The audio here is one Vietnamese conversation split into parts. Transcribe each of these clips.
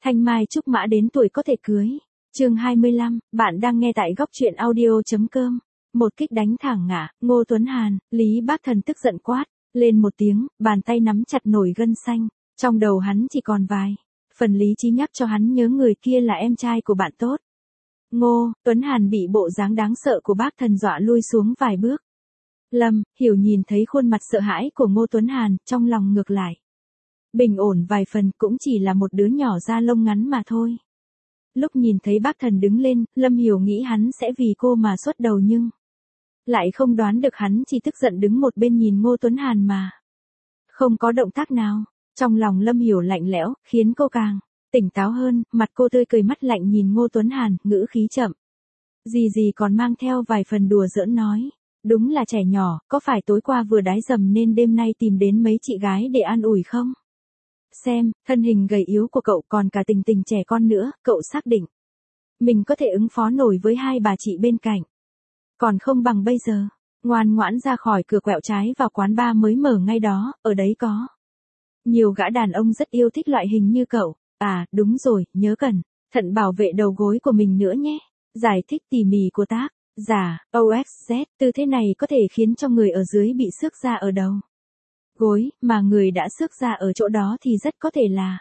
Thanh mai trúc mã đến tuổi có thể cưới. Chương 25, bạn đang nghe tại góc truyện audio.com. Một kích đánh thẳng ngã, Ngô Tuấn Hàn, Lý Bác Thần tức giận quát, lên một tiếng, bàn tay nắm chặt nổi gân xanh, trong đầu hắn chỉ còn vài phần lý trí nhắc cho hắn nhớ người kia là em trai của bạn tốt. Ngô Tuấn Hàn bị bộ dáng đáng sợ của Bác Thần dọa lui xuống vài bước. Lâm Hiểu nhìn thấy khuôn mặt sợ hãi của Ngô Tuấn Hàn, trong lòng ngược lại bình ổn vài phần, cũng chỉ là một đứa nhỏ da lông ngắn mà thôi. Lúc nhìn thấy Bác Thần đứng lên, Lâm Hiểu nghĩ hắn sẽ vì cô mà xuất đầu nhưng lại không đoán được hắn chỉ tức giận đứng một bên nhìn Ngô Tuấn Hàn mà không có động tác nào. Trong lòng Lâm Hiểu lạnh lẽo, khiến cô càng tỉnh táo hơn, mặt cô tươi cười, mắt lạnh nhìn Ngô Tuấn Hàn, ngữ khí chậm gì còn mang theo vài phần đùa giỡn nói, đúng là trẻ nhỏ, có phải tối qua vừa đái dầm nên đêm nay tìm đến mấy chị gái để an ủi không? Xem, thân hình gầy yếu của cậu còn cả tình tình trẻ con nữa, cậu xác định mình có thể ứng phó nổi với hai bà chị bên cạnh. Còn không bằng bây giờ, ngoan ngoãn ra khỏi cửa quẹo trái vào quán bar mới mở ngay đó, ở đấy có nhiều gã đàn ông rất yêu thích loại hình như cậu. À, đúng rồi, nhớ cẩn thận bảo vệ đầu gối của mình nữa nhé. Giải thích tỉ mỉ của tác giả, OXZ, tư thế này có thể khiến cho người ở dưới bị xước da ở đầu gối, mà người đã xước da ở chỗ đó thì rất có thể là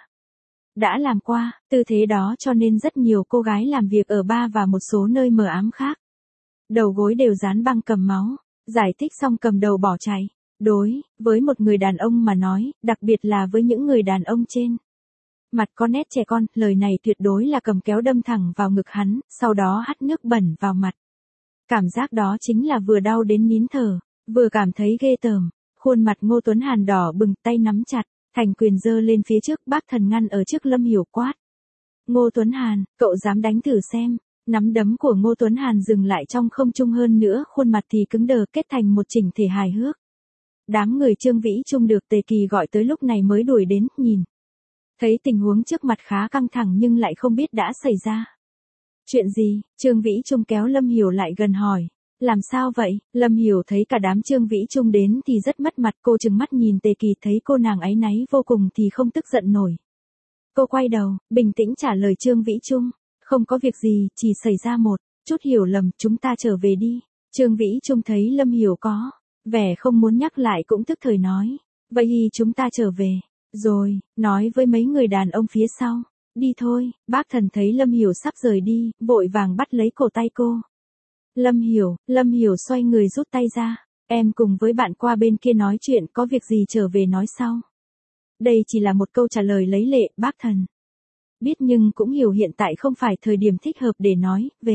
đã làm qua tư thế đó, cho nên rất nhiều cô gái làm việc ở bar và một số nơi mờ ám khác, đầu gối đều dán băng cầm máu. Giải thích xong cầm đầu bỏ chạy. Đối với một người đàn ông mà nói, đặc biệt là với những người đàn ông trên mặt có nét trẻ con, lời này tuyệt đối là cầm kéo đâm thẳng vào ngực hắn, sau đó hắt nước bẩn vào mặt. Cảm giác đó chính là vừa đau đến nín thở, vừa cảm thấy ghê tởm. Khuôn mặt Ngô Tuấn Hàn đỏ bừng, tay nắm chặt thành quyền giơ lên phía trước. Bác Thần ngăn ở trước Lâm Hiểu quát, Ngô Tuấn Hàn, cậu dám đánh thử xem. Nắm đấm của Ngô Tuấn Hàn dừng lại trong không trung, hơn nữa khuôn mặt thì cứng đờ, kết thành một chỉnh thể hài hước. Đám người Trương Vĩ Trung được Tề Kỳ gọi tới lúc này mới đuổi đến, nhìn thấy tình huống trước mặt khá căng thẳng nhưng lại không biết đã xảy ra chuyện gì. Trương Vĩ Trung kéo Lâm Hiểu lại gần hỏi, làm sao vậy? Lâm Hiểu thấy cả đám Trương Vĩ Trung đến thì rất mất mặt, cô trừng mắt nhìn Tề Kỳ, thấy cô nàng áy náy vô cùng thì không tức giận nổi. Cô quay đầu, bình tĩnh trả lời Trương Vĩ Trung, không có việc gì, chỉ xảy ra một chút hiểu lầm, chúng ta trở về đi. Trương Vĩ Trung thấy Lâm Hiểu có vẻ không muốn nhắc lại cũng tức thời nói, vậy thì chúng ta trở về rồi, nói với mấy người đàn ông phía sau, đi thôi. Bác Thần thấy Lâm Hiểu sắp rời đi, vội vàng bắt lấy cổ tay cô. Lâm Hiểu xoay người rút tay ra, em cùng với bạn qua bên kia nói chuyện, có việc gì trở về nói sau. Đây chỉ là một câu trả lời lấy lệ, Bác Thần biết nhưng cũng hiểu hiện tại không phải thời điểm thích hợp để nói về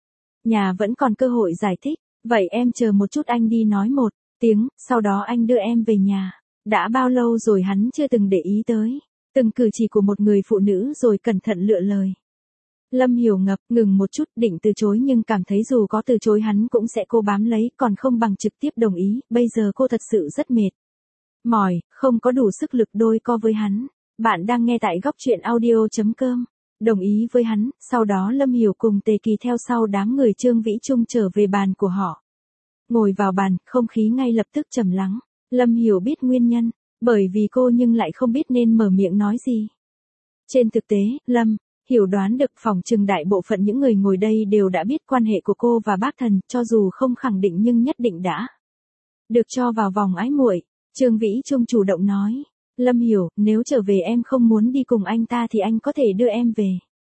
nhà, vẫn còn cơ hội giải thích. Vậy em chờ một chút, anh đi nói một tiếng, sau đó anh đưa em về nhà. Đã bao lâu rồi hắn chưa từng để ý tới từng cử chỉ của một người phụ nữ, rồi cẩn thận lựa lời. Lâm Hiểu ngừng một chút, định từ chối nhưng cảm thấy dù có từ chối hắn cũng sẽ cố bám lấy, còn không bằng trực tiếp đồng ý. Bây giờ cô thật sự rất mệt mỏi, không có đủ sức lực đôi co với hắn. Bạn đang nghe tại góc truyện audio.com. Đồng ý với hắn, sau đó Lâm Hiểu cùng Tề Kỳ theo sau đám người Trương Vĩ Trung trở về bàn của họ. Ngồi vào bàn, không khí ngay lập tức trầm lắng. Lâm Hiểu biết nguyên nhân, bởi vì cô nhưng lại không biết nên mở miệng nói gì. Trên thực tế, Lâm Hiểu đoán được phòng trừng đại bộ phận những người ngồi đây đều đã biết quan hệ của cô và Bác Thần, cho dù không khẳng định nhưng nhất định đã được cho vào vòng ái muội. Trương Vĩ Trung chủ động nói, Lâm Hiểu, nếu trở về em không muốn đi cùng anh ta thì anh có thể đưa em về.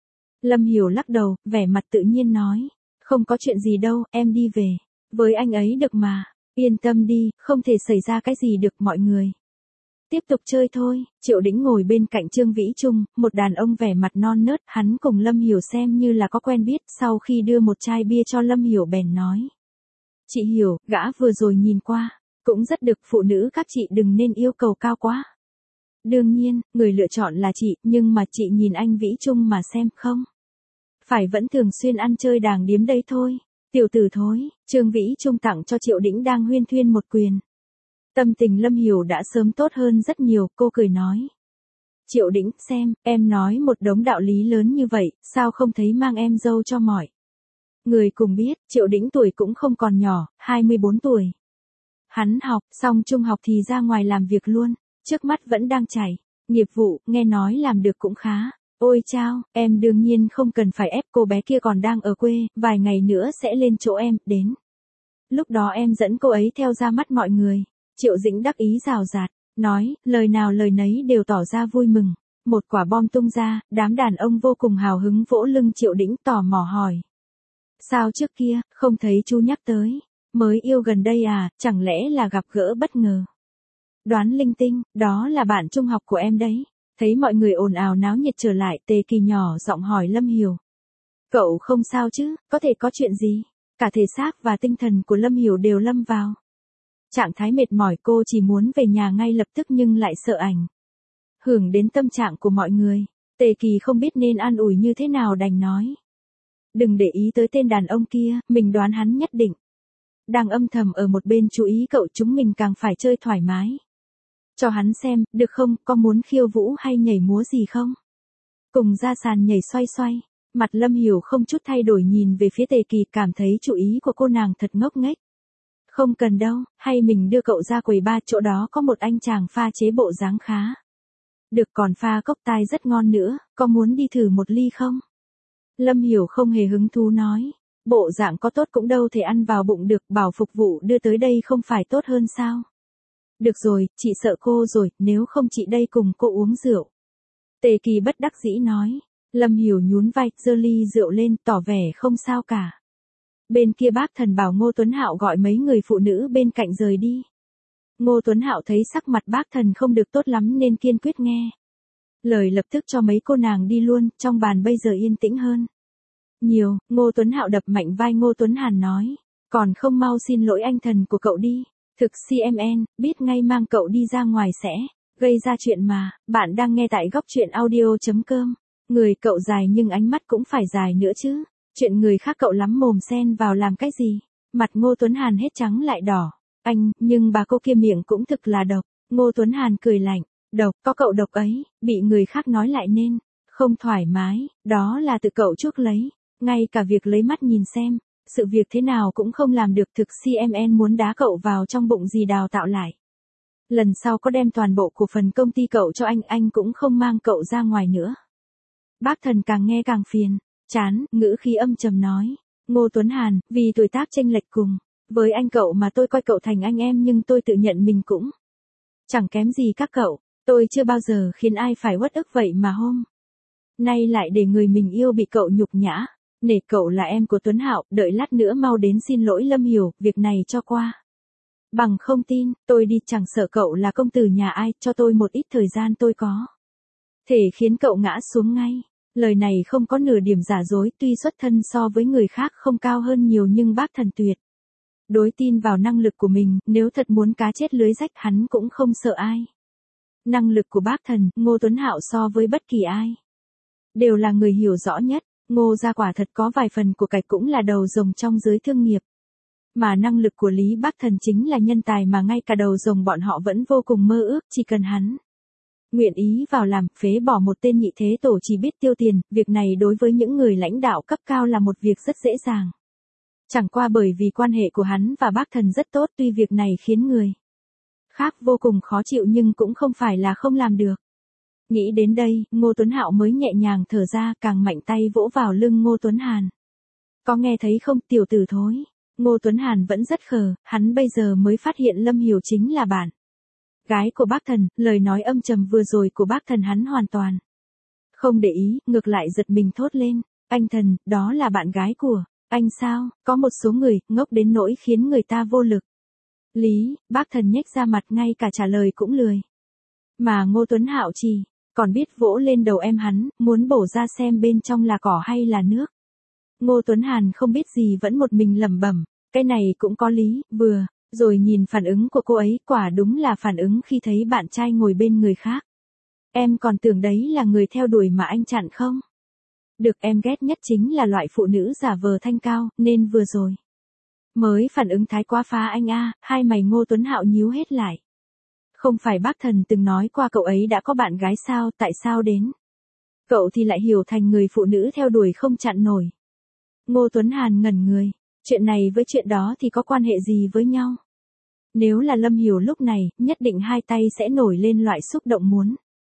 Lâm Hiểu lắc đầu, vẻ mặt tự nhiên nói, không có chuyện gì đâu, em đi về với anh ấy được mà. Yên tâm đi, không thể xảy ra cái gì được, mọi người tiếp tục chơi thôi. Triệu Đĩnh ngồi bên cạnh Trương Vĩ Trung, một đàn ông vẻ mặt non nớt, hắn cùng Lâm Hiểu xem như là có quen biết, sau khi đưa một chai bia cho Lâm Hiểu bèn nói, chị Hiểu, gã vừa rồi nhìn qua cũng rất được, phụ nữ các chị đừng nên yêu cầu cao quá. Đương nhiên, người lựa chọn là chị, nhưng mà chị nhìn anh Vĩ Trung mà xem, không phải vẫn thường xuyên ăn chơi đàng điếm đấy thôi. Tiểu tử thối. Trương Vĩ Trung tặng cho Triệu Đĩnh đang huyên thuyên một quyền. Tâm tình Lâm Hiểu đã sớm tốt hơn rất nhiều, cô cười nói, Triệu Đĩnh, xem, em nói một đống đạo lý lớn như vậy, sao không thấy mang em dâu cho mọi người cùng biết. Triệu Đĩnh tuổi cũng không còn nhỏ, 24 tuổi. Hắn học xong trung học thì ra ngoài làm việc luôn, trước mắt vẫn đang chảy nghiệp vụ, nghe nói làm được cũng khá Ôi chao, em đương nhiên không cần phải ép, cô bé kia còn đang ở quê, vài ngày nữa sẽ lên chỗ em, đến. Lúc đó em dẫn cô ấy theo ra mắt mọi người. Triệu Dĩnh đắc ý rào rạt, nói, lời nào lời nấy đều tỏ ra vui mừng. Một quả bom tung ra, đám đàn ông vô cùng hào hứng vỗ lưng Triệu Dĩnh tò mò hỏi. Sao trước kia, không thấy chú nhắc tới? Mới yêu gần đây à, chẳng lẽ là gặp gỡ bất ngờ? Đoán linh tinh, đó là bạn trung học của em đấy. Thấy mọi người ồn ào náo nhiệt trở lại, Tề Kỳ nhỏ giọng hỏi Lâm Hiểu. Cậu không sao chứ, có thể có chuyện gì? Cả thể xác và tinh thần của Lâm Hiểu đều lâm vào trạng thái mệt mỏi, cô chỉ muốn về nhà ngay lập tức nhưng lại sợ ảnh hưởng đến tâm trạng của mọi người. Tề Kỳ không biết nên an ủi như thế nào đành nói. Đừng để ý tới tên đàn ông kia, mình đoán hắn nhất định đang âm thầm ở một bên chú ý cậu, chúng mình càng phải chơi thoải mái. Cho hắn xem, được không, có muốn khiêu vũ hay nhảy múa gì không? Cùng ra sàn nhảy xoay xoay. Mặt Lâm Hiểu không chút thay đổi nhìn về phía Tề Kỳ, cảm thấy chú ý của cô nàng thật ngốc nghếch. Không cần đâu, hay mình đưa cậu ra quầy bar, chỗ đó có một anh chàng pha chế bộ dáng khá được, còn pha cốc tai rất ngon nữa, có muốn đi thử một ly không? Lâm Hiểu không hề hứng thú nói, bộ dạng có tốt cũng đâu thể ăn vào bụng được, bảo phục vụ đưa tới đây không phải tốt hơn sao? Được rồi, chị sợ cô rồi, nếu không chị đây cùng cô uống rượu. Tề Kỳ bất đắc dĩ nói. Lâm Hiểu nhún vai, giơ ly rượu lên, tỏ vẻ không sao cả. Bên kia Bác Thần bảo Ngô Tuấn Hạo gọi mấy người phụ nữ bên cạnh rời đi. Ngô Tuấn Hạo thấy sắc mặt Bác Thần không được tốt lắm nên kiên quyết nghe lời, lập tức cho mấy cô nàng đi luôn, trong bàn bây giờ yên tĩnh hơn nhiều. Ngô Tuấn Hạo đập mạnh vai Ngô Tuấn Hàn nói, còn không mau xin lỗi anh thần của cậu đi. Thực CMN, biết ngay mang cậu đi ra ngoài sẽ gây ra chuyện mà. Bạn đang nghe tại góc truyện audio.com. Người cậu dài nhưng ánh mắt cũng phải dài nữa chứ. Chuyện người khác cậu lắm mồm xen vào làm cái gì? Mặt Ngô Tuấn Hàn hết trắng lại đỏ. Anh, nhưng bà cô kia miệng cũng thực là độc. Ngô Tuấn Hàn cười lạnh. Độc, có cậu độc ấy, bị người khác nói lại nên không thoải mái, đó là tự cậu chuốc lấy. Ngay cả việc lấy mắt nhìn xem, sự việc thế nào cũng không làm được. Thực CMN muốn đá cậu vào trong bụng gì đào tạo lại. Lần sau có đem toàn bộ cổ phần công ty cậu cho anh cũng không mang cậu ra ngoài nữa. Bác Thần càng nghe càng phiền, chán, ngữ khí âm trầm nói. Ngô Tuấn Hàn, vì tuổi tác chênh lệch cùng với anh cậu mà tôi coi cậu thành anh em, nhưng tôi tự nhận mình cũng chẳng kém gì các cậu. Tôi chưa bao giờ khiến ai phải uất ức vậy mà hôm nay lại để người mình yêu bị cậu nhục nhã. Nể cậu là em của Tuấn Hạo, đợi lát nữa mau đến xin lỗi Lâm Hiểu, việc này cho qua. Bằng không tin, tôi đi, chẳng sợ cậu là công tử nhà ai, cho tôi một ít thời gian tôi có thể khiến cậu ngã xuống ngay. Lời này không có nửa điểm giả dối, tuy xuất thân so với người khác không cao hơn nhiều nhưng Bác Thần tuyệt đối tin vào năng lực của mình, nếu thật muốn cá chết lưới rách hắn cũng không sợ ai. Năng lực của Bác Thần, Ngô Tuấn Hạo so với bất kỳ ai đều là người hiểu rõ nhất. Ngô gia quả thật có vài phần của cải, cũng là đầu rồng trong giới thương nghiệp. Mà năng lực của Lý Bác Thần chính là nhân tài mà ngay cả đầu rồng bọn họ vẫn vô cùng mơ ước, chỉ cần hắn nguyện ý vào làm, phế bỏ một tên nhị thế tổ chỉ biết tiêu tiền, việc này đối với những người lãnh đạo cấp cao là một việc rất dễ dàng. Chẳng qua bởi vì quan hệ của hắn và Bác Thần rất tốt, tuy việc này khiến người khác vô cùng khó chịu nhưng cũng không phải là không làm được. Nghĩ đến đây, Ngô Tuấn Hạo mới nhẹ nhàng thở ra, càng mạnh tay vỗ vào lưng Ngô Tuấn Hàn. Có nghe thấy không, tiểu tử thối? Ngô Tuấn Hàn vẫn rất khờ, hắn bây giờ mới phát hiện Lâm Hiểu chính là bạn gái của Bác Thần. Lời nói âm trầm vừa rồi của Bác Thần hắn hoàn toàn không để ý, ngược lại giật mình thốt lên. Anh Thần, đó là bạn gái của anh sao? Có một số người ngốc đến nỗi khiến người ta vô lực. Lý, Bác Thần nhếch ra mặt, ngay cả trả lời cũng lười. Mà Ngô Tuấn Hạo chỉ còn biết vỗ lên đầu em hắn, muốn bổ ra xem bên trong là cỏ hay là nước. Ngô Tuấn Hàn không biết gì vẫn một mình lẩm bẩm, cái này cũng có lý, vừa rồi nhìn phản ứng của cô ấy, quả đúng là phản ứng khi thấy bạn trai ngồi bên người khác. Em còn tưởng đấy là người theo đuổi mà anh chặn không? Được, em ghét nhất chính là loại phụ nữ giả vờ thanh cao, nên vừa rồi mới phản ứng thái quá phá anh a. Hai mày Ngô Tuấn Hạo nhíu hết lại. Không phải Bác Thần từng nói qua cậu ấy đã có bạn gái sao, tại sao đến cậu thì lại hiểu thành người phụ nữ theo đuổi không chặn nổi? Ngô Tuấn Hàn ngẩn người, chuyện này với chuyện đó thì có quan hệ gì với nhau? Nếu là Lâm Hiểu lúc này, nhất định hai tay sẽ nổi lên loại xúc động muốn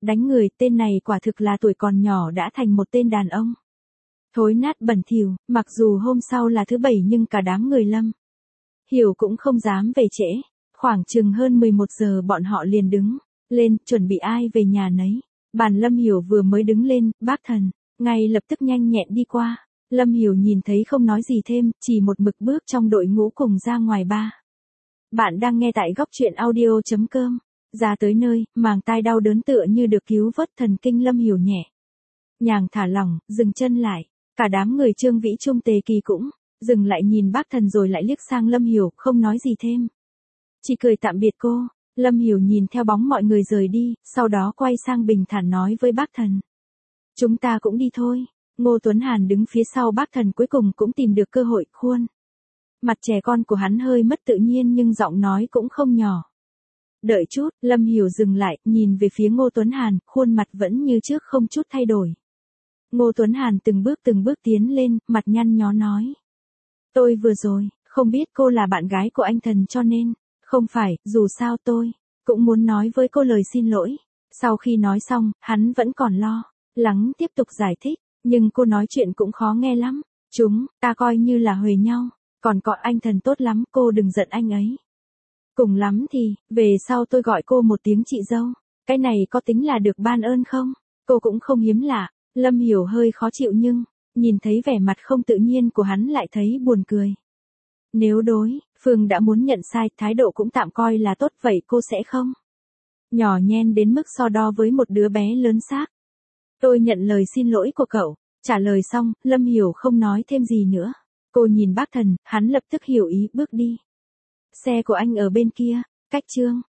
đánh người, tên này quả thực là tuổi còn nhỏ đã thành một tên đàn ông. Thối nát bẩn thỉu, mặc dù hôm sau là thứ bảy nhưng cả đám người Lâm Hiểu cũng không dám về trễ. Khoảng chừng hơn 11 giờ bọn họ liền đứng lên, chuẩn bị ai về nhà nấy. Bàn Lâm Hiểu vừa mới đứng lên, bác Thần ngay lập tức nhanh nhẹn đi qua. Lâm Hiểu nhìn thấy không nói gì thêm, chỉ một mực bước trong đội ngũ cùng ra ngoài ba. Bạn đang nghe tại góc truyện audio.com. Ra tới nơi, màng tai đau đớn tựa như được cứu vớt, thần kinh Lâm Hiểu nhẹ nhàng thả lỏng, dừng chân lại. Cả đám người Trương Vĩ Trung Tề Kỳ cũng dừng lại nhìn bác Thần rồi lại liếc sang Lâm Hiểu, không nói gì thêm. Chỉ cười tạm biệt cô. Lâm Hiểu nhìn theo bóng mọi người rời đi, sau đó quay sang bình thản nói với bác Thần. Chúng ta cũng đi thôi. Ngô Tuấn Hàn đứng phía sau bác Thần cuối cùng cũng tìm được cơ hội, khuôn mặt trẻ con của hắn hơi mất tự nhiên nhưng giọng nói cũng không nhỏ. Đợi chút, Lâm Hiểu dừng lại, nhìn về phía Ngô Tuấn Hàn, khuôn mặt vẫn như trước không chút thay đổi. Ngô Tuấn Hàn từng bước tiến lên, mặt nhăn nhó nói. Tôi vừa rồi, không biết cô là bạn gái của anh Thần cho nên, không phải, dù sao tôi cũng muốn nói với cô lời xin lỗi. Sau khi nói xong, hắn vẫn còn lo lắng tiếp tục giải thích, nhưng cô nói chuyện cũng khó nghe lắm. Chúng ta coi như là huề nhau, còn có anh Thần tốt lắm, cô đừng giận anh ấy. Cùng lắm thì, về sau tôi gọi cô một tiếng chị dâu. Cái này có tính là được ban ơn không? Cô cũng không hiếm lạ. Lâm Hiểu hơi khó chịu nhưng, nhìn thấy vẻ mặt không tự nhiên của hắn lại thấy buồn cười. Nếu đối phương đã muốn nhận sai, thái độ cũng tạm coi là tốt, vậy cô sẽ không nhỏ nhen đến mức so đo với một đứa bé lớn xác. Tôi nhận lời xin lỗi của cậu. Trả lời xong, Lâm Hiểu không nói thêm gì nữa. Cô nhìn bác Thần, hắn lập tức hiểu ý, bước đi. Xe của anh ở bên kia, cách Trương